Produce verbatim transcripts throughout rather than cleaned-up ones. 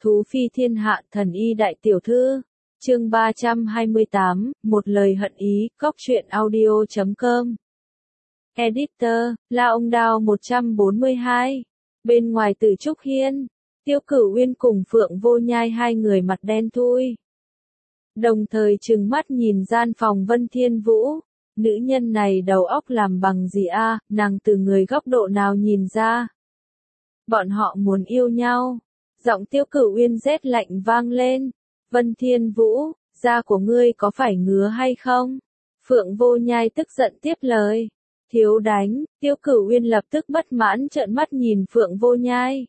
Thú phi thiên hạ thần y đại tiểu thư. Chương ba trăm hai mươi tám, một lời hận ý, cóc truyện audio chấm com. Editor, La Ông Đao một trăm bốn mươi hai. Bên ngoài Tử Trúc Hiên, Tiêu Cửu Uyên cùng Phượng Vô Nhai hai người mặt đen thui. Đồng thời trừng mắt nhìn gian phòng Vân Thiên Vũ. Nữ nhân này đầu óc làm bằng gì a, à, nàng từ người góc độ nào nhìn ra? Bọn họ muốn yêu nhau. Giọng Tiêu Cửu Uyên rét lạnh vang lên. Vân Thiên Vũ, da của ngươi có phải ngứa hay không? Phượng Vô Nhai tức giận tiếp lời. Thiếu đánh, Tiêu Cửu Uyên lập tức bất mãn trợn mắt nhìn Phượng Vô Nhai.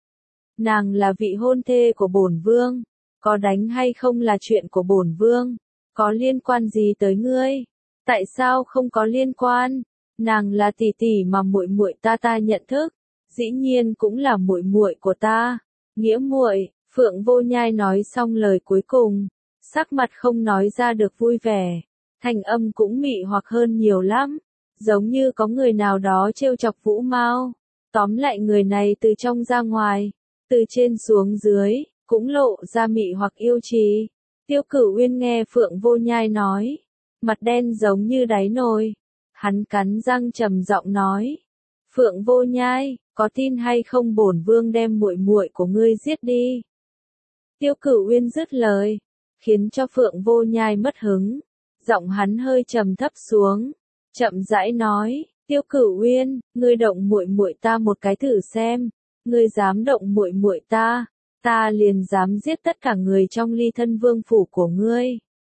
Nàng là vị hôn thê của bổn vương, có đánh hay không là chuyện của bổn vương, có liên quan gì tới ngươi? Tại sao không có liên quan? Nàng là tỷ tỷ mà muội muội ta ta nhận thức, dĩ nhiên cũng là muội muội của ta. Nghĩa muội, Phượng Vô Nhai nói xong lời cuối cùng, sắc mặt không nói ra được vui vẻ, thanh âm cũng mị hoặc hơn nhiều lắm, giống như có người nào đó trêu chọc Vũ Mao. Tóm lại người này từ trong ra ngoài, từ trên xuống dưới, cũng lộ ra mị hoặc yêu trì. Tiêu Cửu Uyên nghe Phượng Vô Nhai nói, mặt đen giống như đáy nồi, hắn cắn răng trầm giọng nói: Phượng Vô Nhai, có tin hay không bổn vương đem muội muội của ngươi giết đi? Tiêu Cửu Uyên dứt lời, khiến cho Phượng Vô Nhai mất hứng, giọng hắn hơi trầm thấp xuống, chậm rãi nói: Tiêu Cửu Uyên, ngươi động muội muội ta một cái thử xem, ngươi dám động muội muội ta, ta liền dám giết tất cả người trong Ly Thân Vương phủ của ngươi.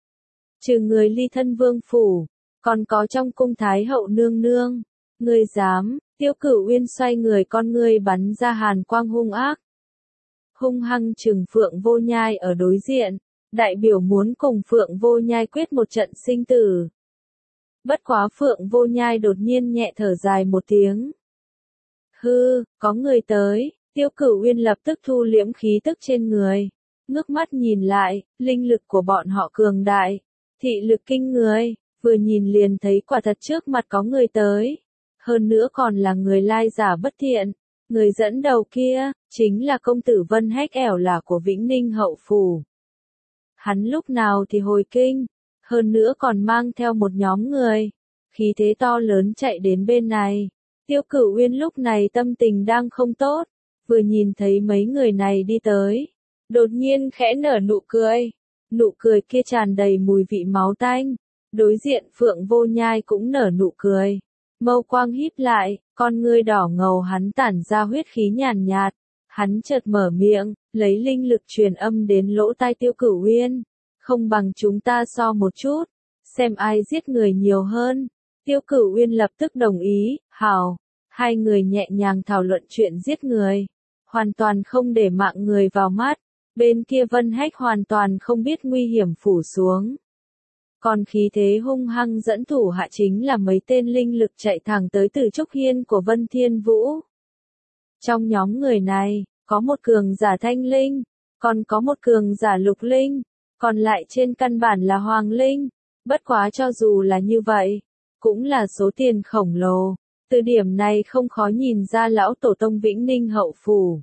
Trừ người Ly Thân Vương phủ, còn có trong cung Thái hậu nương nương, ngươi dám? Tiêu Cửu Uyên xoay người, con ngươi bắn ra hàn quang hung ác, hung hăng trừng Phượng Vô Nhai ở đối diện, đại biểu muốn cùng Phượng Vô Nhai quyết một trận sinh tử. Bất quá Phượng Vô Nhai đột nhiên nhẹ thở dài một tiếng. Hư, có người tới. Tiêu Cửu Uyên lập tức thu liễm khí tức trên người, ngước mắt nhìn lại, linh lực của bọn họ cường đại, thị lực kinh người, vừa nhìn liền thấy quả thật trước mặt có người tới. Hơn nữa còn là người lai giả bất thiện, người dẫn đầu kia, chính là công tử Vân Hách ẻo là của Vĩnh Ninh hậu phủ. Hắn lúc nào thì hồi kinh, hơn nữa còn mang theo một nhóm người, khí thế to lớn chạy đến bên này. Tiêu Cửu Uyên lúc này tâm tình đang không tốt, vừa nhìn thấy mấy người này đi tới, đột nhiên khẽ nở nụ cười, nụ cười kia tràn đầy mùi vị máu tanh. Đối diện Phượng Vô Nhai cũng nở nụ cười. Mâu quang híp lại, con ngươi đỏ ngầu hắn tản ra huyết khí nhàn nhạt, hắn chợt mở miệng, lấy linh lực truyền âm đến lỗ tai Tiêu Cửu Uyên, không bằng chúng ta so một chút, xem ai giết người nhiều hơn. Tiêu Cửu Uyên lập tức đồng ý, hảo, hai người nhẹ nhàng thảo luận chuyện giết người, hoàn toàn không để mạng người vào mắt, bên kia Vân Hách hoàn toàn không biết nguy hiểm phủ xuống. Còn khí thế hung hăng dẫn thủ hạ chính là mấy tên linh lực chạy thẳng tới Tử Trúc Hiên của Vân Thiên Vũ. Trong nhóm người này, có một cường giả thanh linh, còn có một cường giả lục linh, còn lại trên căn bản là hoàng linh. Bất quá cho dù là như vậy, cũng là số tiền khổng lồ. Từ điểm này không khó nhìn ra lão tổ tông Vĩnh Ninh hậu phủ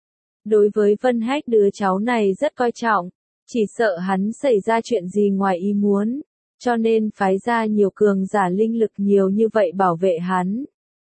đối với Vân Hách đứa cháu này rất coi trọng. Chỉ sợ hắn xảy ra chuyện gì ngoài ý muốn, cho nên phái ra nhiều cường giả linh lực nhiều như vậy bảo vệ hắn.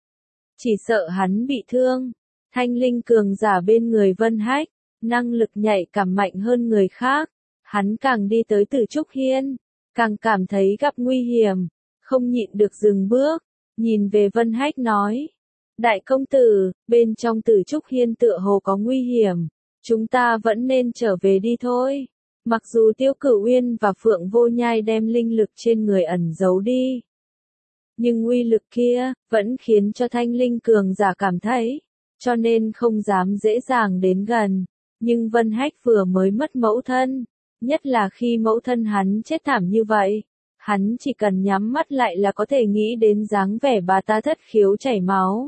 Chỉ sợ hắn bị thương. Thanh linh cường giả bên người Vân Hách, năng lực nhạy cảm mạnh hơn người khác. Hắn càng đi tới Tử Trúc Hiên, càng cảm thấy gặp nguy hiểm, không nhịn được dừng bước, nhìn về Vân Hách nói: Đại công tử, bên trong Tử Trúc Hiên tựa hồ có nguy hiểm, chúng ta vẫn nên trở về đi thôi. Mặc dù Tiêu Cửu Uyên và Phượng Vô Nhai đem linh lực trên người ẩn giấu đi, nhưng uy lực kia vẫn khiến cho thanh linh cường giả cảm thấy, cho nên không dám dễ dàng đến gần. Nhưng Vân Hách vừa mới mất mẫu thân, nhất là khi mẫu thân hắn chết thảm như vậy, hắn chỉ cần nhắm mắt lại là có thể nghĩ đến dáng vẻ bà ta thất khiếu chảy máu.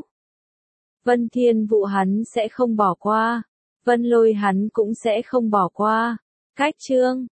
Vân Thiên Vũ hắn sẽ không bỏ qua, Vân Lôi hắn cũng sẽ không bỏ qua. Cách chương